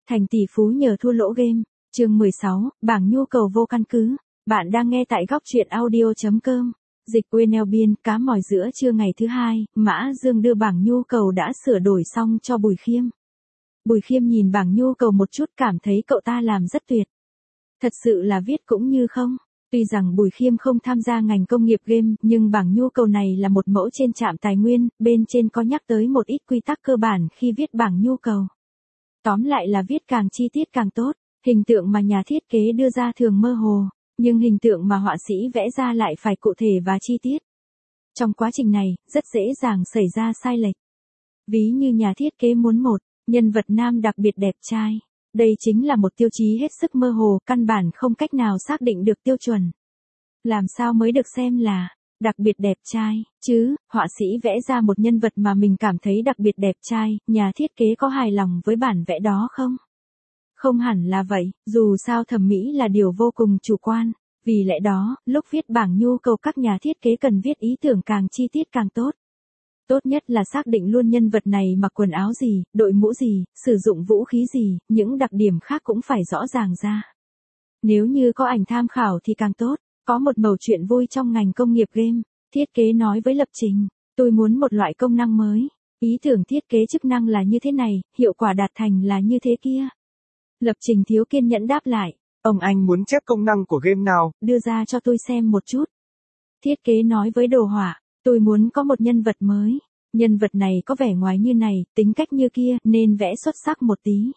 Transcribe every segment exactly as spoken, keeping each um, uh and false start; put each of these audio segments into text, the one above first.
Thành tỷ phú nhờ thua lỗ game. Chương mười sáu, bảng nhu cầu vô căn cứ. Bạn đang nghe tại góc truyện audio chấm com. Dịch Winell Biên, cá mòi giữa trưa ngày thứ hai, Mã Dương đưa bảng nhu cầu đã sửa đổi xong cho Bùi Khiêm. Bùi Khiêm nhìn bảng nhu cầu một chút cảm thấy cậu ta làm rất tuyệt. Thật sự là viết cũng như không. Tuy rằng Bùi Khiêm không tham gia ngành công nghiệp game, nhưng bảng nhu cầu này là một mẫu trên trạm tài nguyên, bên trên có nhắc tới một ít quy tắc cơ bản khi viết bảng nhu cầu. Tóm lại là viết càng chi tiết càng tốt, hình tượng mà nhà thiết kế đưa ra thường mơ hồ, nhưng hình tượng mà họa sĩ vẽ ra lại phải cụ thể và chi tiết. Trong quá trình này, rất dễ dàng xảy ra sai lệch. Ví như nhà thiết kế muốn một nhân vật nam đặc biệt đẹp trai. Đây chính là một tiêu chí hết sức mơ hồ, căn bản không cách nào xác định được tiêu chuẩn. Làm sao mới được xem là đặc biệt đẹp trai, chứ, họa sĩ vẽ ra một nhân vật mà mình cảm thấy đặc biệt đẹp trai, nhà thiết kế có hài lòng với bản vẽ đó không? Không hẳn là vậy, dù sao thẩm mỹ là điều vô cùng chủ quan, vì lẽ đó, lúc viết bảng nhu cầu các nhà thiết kế cần viết ý tưởng càng chi tiết càng tốt. Tốt nhất là xác định luôn nhân vật này mặc quần áo gì, đội mũ gì, sử dụng vũ khí gì, những đặc điểm khác cũng phải rõ ràng ra. Nếu như có ảnh tham khảo thì càng tốt. Có một mẩu chuyện vui trong ngành công nghiệp game, thiết kế nói với lập trình, tôi muốn một loại công năng mới. Ý tưởng thiết kế chức năng là như thế này, hiệu quả đạt thành là như thế kia. Lập trình thiếu kiên nhẫn đáp lại, Ông anh muốn chép công năng của game nào? Đưa ra cho tôi xem một chút. Thiết kế nói với đồ họa, tôi muốn có một nhân vật mới. Nhân vật này có vẻ ngoài như này, tính cách như kia, nên vẽ xuất sắc một tí.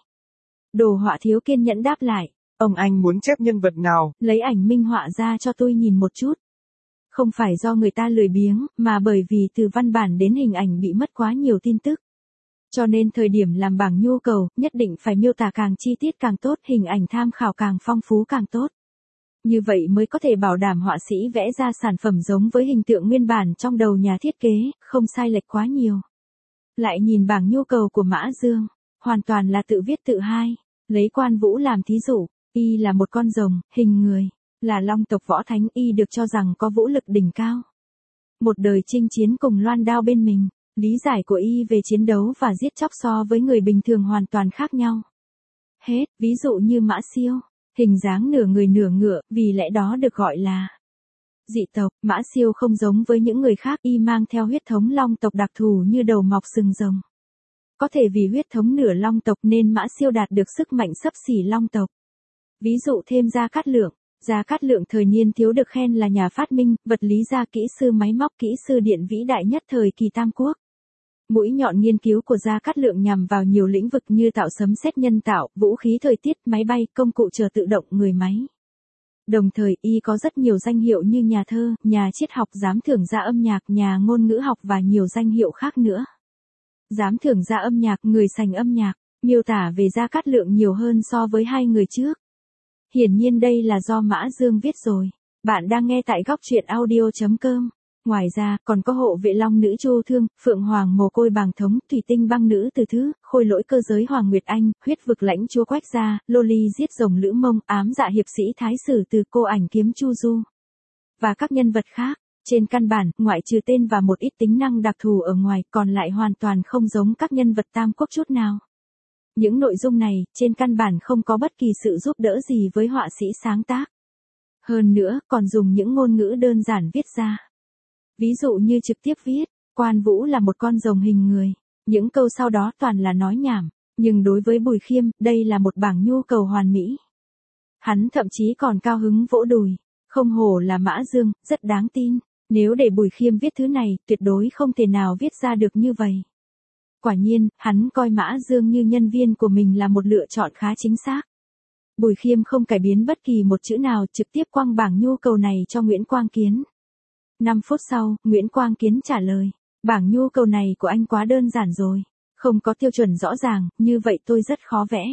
Đồ họa thiếu kiên nhẫn đáp lại, Ông anh muốn chép nhân vật nào? Lấy ảnh minh họa ra cho tôi nhìn một chút. Không phải do người ta lười biếng, mà bởi vì từ văn bản đến hình ảnh bị mất quá nhiều tin tức. Cho nên thời điểm làm bảng nhu cầu, nhất định phải miêu tả càng chi tiết càng tốt, hình ảnh tham khảo càng phong phú càng tốt. Như vậy mới có thể bảo đảm họa sĩ vẽ ra sản phẩm giống với hình tượng nguyên bản trong đầu nhà thiết kế, không sai lệch quá nhiều. Lại nhìn bảng nhu cầu của Mã Dương, hoàn toàn là tự viết tự hai, lấy Quan Vũ làm thí dụ. Y là một con rồng, hình người, là long tộc võ thánh, y được cho rằng có vũ lực đỉnh cao. Một đời chinh chiến cùng loan đao bên mình, lý giải của y về chiến đấu và giết chóc so với người bình thường hoàn toàn khác nhau. Hết, ví dụ như Mã Siêu, hình dáng nửa người nửa ngựa, vì lẽ đó được gọi là dị tộc. Mã Siêu không giống với những người khác, y mang theo huyết thống long tộc đặc thù như đầu mọc sừng rồng. Có thể vì huyết thống nửa long tộc nên Mã Siêu đạt được sức mạnh xấp xỉ long tộc. Ví dụ thêm Gia Cát Lượng, Gia Cát Lượng thời niên thiếu được khen là nhà phát minh, vật lý gia kỹ sư máy móc kỹ sư điện vĩ đại nhất thời kỳ Tam Quốc. Mũi nhọn nghiên cứu của Gia Cát Lượng nhằm vào nhiều lĩnh vực như tạo sấm sét nhân tạo, vũ khí thời tiết, máy bay, công cụ chờ tự động, người máy. Đồng thời y có rất nhiều danh hiệu như nhà thơ, nhà triết học, giám thưởng gia âm nhạc, nhà ngôn ngữ học và nhiều danh hiệu khác nữa. Giám thưởng gia âm nhạc, người sành âm nhạc, miêu tả về Gia Cát Lượng nhiều hơn so với hai người trước. Hiển nhiên đây là do Mã Dương viết rồi. Bạn đang nghe tại góc truyện audio chấm com. Ngoài ra, còn có hộ vệ long nữ Chu Thương, Phượng Hoàng mồ côi bàng thống, thủy tinh băng nữ Từ Thứ, khôi lỗi cơ giới Hoàng Nguyệt Anh, huyết vực lãnh chúa Quách Gia, Loli giết rồng Lữ Mông, ám dạ hiệp sĩ Thái Sử từ cô ảnh kiếm Chu Du. Và các nhân vật khác. Trên căn bản, ngoại trừ tên và một ít tính năng đặc thù ở ngoài, còn lại hoàn toàn không giống các nhân vật Tam Quốc chút nào. Những nội dung này, trên căn bản không có bất kỳ sự giúp đỡ gì với họa sĩ sáng tác. Hơn nữa, còn dùng những ngôn ngữ đơn giản viết ra. Ví dụ như trực tiếp viết, Quan Vũ là một con rồng hình người. Những câu sau đó toàn là nói nhảm, nhưng đối với Bùi Khiêm, đây là một bảng nhu cầu hoàn mỹ. Hắn thậm chí còn cao hứng vỗ đùi. Không hổ là Mã Dương, rất đáng tin. Nếu để Bùi Khiêm viết thứ này, tuyệt đối không thể nào viết ra được như vậy. Quả nhiên, hắn coi Mã Dương như nhân viên của mình là một lựa chọn khá chính xác. Bùi Khiêm không cải biến bất kỳ một chữ nào, trực tiếp quăng bảng nhu cầu này cho Nguyễn Quang Kiến. năm phút sau, Nguyễn Quang Kiến trả lời, bảng nhu cầu này của anh quá đơn giản rồi. Không có tiêu chuẩn rõ ràng, như vậy tôi rất khó vẽ.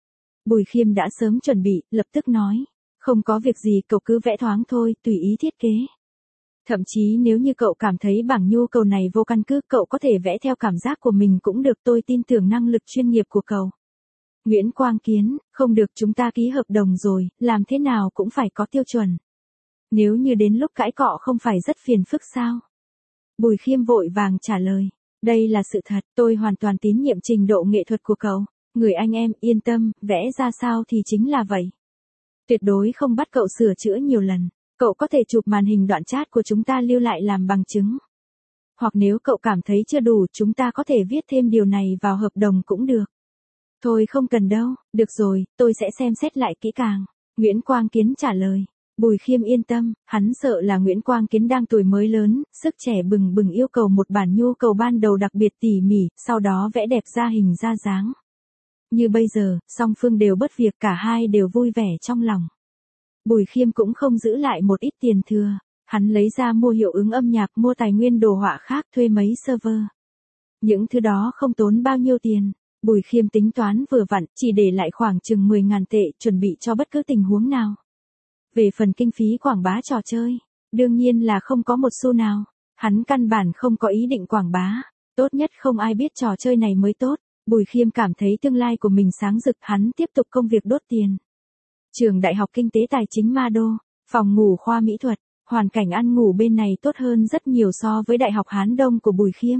Bùi Khiêm đã sớm chuẩn bị, lập tức nói, không có việc gì, cậu cứ vẽ thoáng thôi, tùy ý thiết kế. Thậm chí nếu như cậu cảm thấy bảng nhu cầu này vô căn cứ, cậu có thể vẽ theo cảm giác của mình cũng được, tôi tin tưởng năng lực chuyên nghiệp của cậu. Nguyễn Quang Kiến, không được, chúng ta ký hợp đồng rồi, làm thế nào cũng phải có tiêu chuẩn. Nếu như đến lúc cãi cọ không phải rất phiền phức sao? Bùi Khiêm vội vàng trả lời, đây là sự thật, tôi hoàn toàn tín nhiệm trình độ nghệ thuật của cậu. Người anh em, yên tâm, vẽ ra sao thì chính là vậy. Tuyệt đối không bắt cậu sửa chữa nhiều lần. Cậu có thể chụp màn hình đoạn chat của chúng ta lưu lại làm bằng chứng. Hoặc nếu cậu cảm thấy chưa đủ, chúng ta có thể viết thêm điều này vào hợp đồng cũng được. Thôi không cần đâu, được rồi, tôi sẽ xem xét lại kỹ càng. Nguyễn Quang Kiến trả lời. Bùi Khiêm yên tâm, hắn sợ là Nguyễn Quang Kiến đang tuổi mới lớn, sức trẻ bừng bừng yêu cầu một bản nhu cầu ban đầu đặc biệt tỉ mỉ, sau đó vẽ đẹp ra hình ra dáng. Như bây giờ, song phương đều bất việc, cả hai đều vui vẻ trong lòng. Bùi Khiêm cũng không giữ lại một ít tiền thừa, hắn lấy ra mua hiệu ứng âm nhạc, mua tài nguyên đồ họa khác, thuê mấy server. Những thứ đó không tốn bao nhiêu tiền. Bùi Khiêm tính toán vừa vặn, chỉ để lại khoảng chừng mười ngàn tệ, chuẩn bị cho bất cứ tình huống nào. Về phần kinh phí quảng bá trò chơi, đương nhiên là không có một xu nào. Hắn căn bản không có ý định quảng bá. Tốt nhất không ai biết trò chơi này mới tốt. Bùi Khiêm cảm thấy tương lai của mình sáng rực, hắn tiếp tục công việc đốt tiền. Trường Đại học Kinh tế Tài chính Ma Đô, phòng ngủ khoa mỹ thuật, hoàn cảnh ăn ngủ bên này tốt hơn rất nhiều so với Đại học Hán Đông của Bùi Khiêm.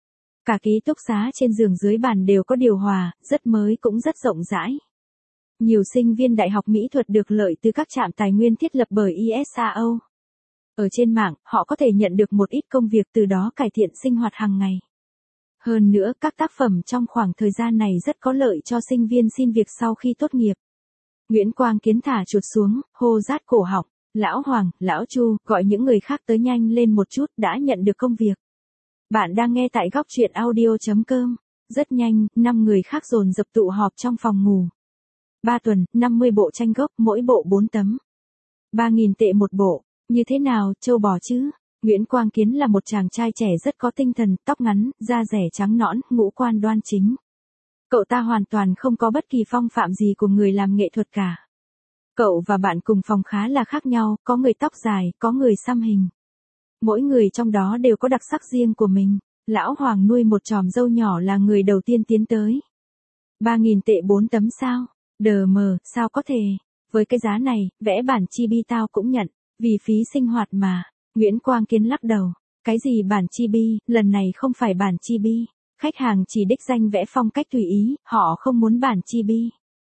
Cả ký túc xá trên giường dưới bàn đều có điều hòa, rất mới cũng rất rộng rãi. Nhiều sinh viên Đại học Mỹ thuật được lợi từ các trạm tài nguyên thiết lập bởi i ét a o. Ở trên mạng, họ có thể nhận được một ít công việc, từ đó cải thiện sinh hoạt hàng ngày. Hơn nữa, các tác phẩm trong khoảng thời gian này rất có lợi cho sinh viên xin việc sau khi tốt nghiệp. Nguyễn Quang Kiến thả chuột xuống, hô rát cổ họng. Lão Hoàng, Lão Chu, gọi những người khác tới nhanh lên một chút, đã nhận được công việc. Bạn đang nghe tại góc truyện audio chấm com. Rất nhanh, năm người khác dồn dập tụ họp trong phòng ngủ. ba tuần, năm mươi bộ tranh gốc, mỗi bộ bốn tấm. ba nghìn tệ một bộ. Như thế nào, châu bò chứ? Nguyễn Quang Kiến là một chàng trai trẻ rất có tinh thần, tóc ngắn, da rẻ trắng nõn, ngũ quan đoan chính. Cậu ta hoàn toàn không có bất kỳ phong phạm gì của người làm nghệ thuật cả. Cậu và bạn cùng phòng khá là khác nhau, có người tóc dài, có người xăm hình. Mỗi người trong đó đều có đặc sắc riêng của mình. Lão Hoàng nuôi một chòm râu nhỏ là người đầu tiên tiến tới. ba nghìn tệ bốn tấm sao? Đờ mờ, sao có thể? Với cái giá này, vẽ bản chibi tao cũng nhận, vì phí sinh hoạt mà. Nguyễn Quang Kiến lắc đầu. Cái gì bản chibi, lần này không phải bản chibi. Khách hàng chỉ đích danh vẽ phong cách tùy ý, họ không muốn bản chibi.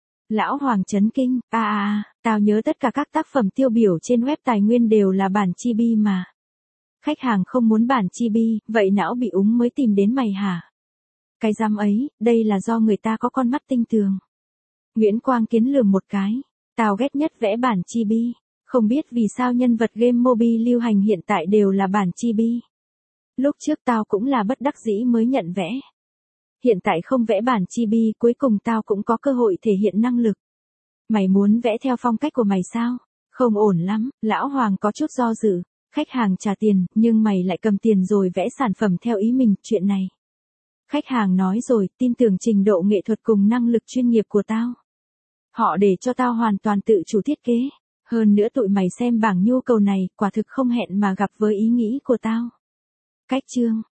Lão Hoàng chấn kinh, à à, tao nhớ tất cả các tác phẩm tiêu biểu trên web tài nguyên đều là bản chibi mà. Khách hàng không muốn bản chibi, vậy não bị úng mới tìm đến mày hả? Cái dám ấy, đây là do người ta có con mắt tinh tường. Nguyễn Quang Kiến lườm một cái, tao ghét nhất vẽ bản chibi, không biết vì sao nhân vật game mobile lưu hành hiện tại đều là bản chibi. Lúc trước tao cũng là bất đắc dĩ mới nhận vẽ. Hiện tại không vẽ bản chibi, cuối cùng tao cũng có cơ hội thể hiện năng lực. Mày muốn vẽ theo phong cách của mày sao? Không ổn lắm, Lão Hoàng có chút do dự. Khách hàng trả tiền, nhưng mày lại cầm tiền rồi vẽ sản phẩm theo ý mình, chuyện này. Khách hàng nói rồi, tin tưởng trình độ nghệ thuật cùng năng lực chuyên nghiệp của tao. Họ để cho tao hoàn toàn tự chủ thiết kế. Hơn nữa tụi mày xem bảng nhu cầu này, quả thực không hẹn mà gặp với ý nghĩ của tao. Cách chương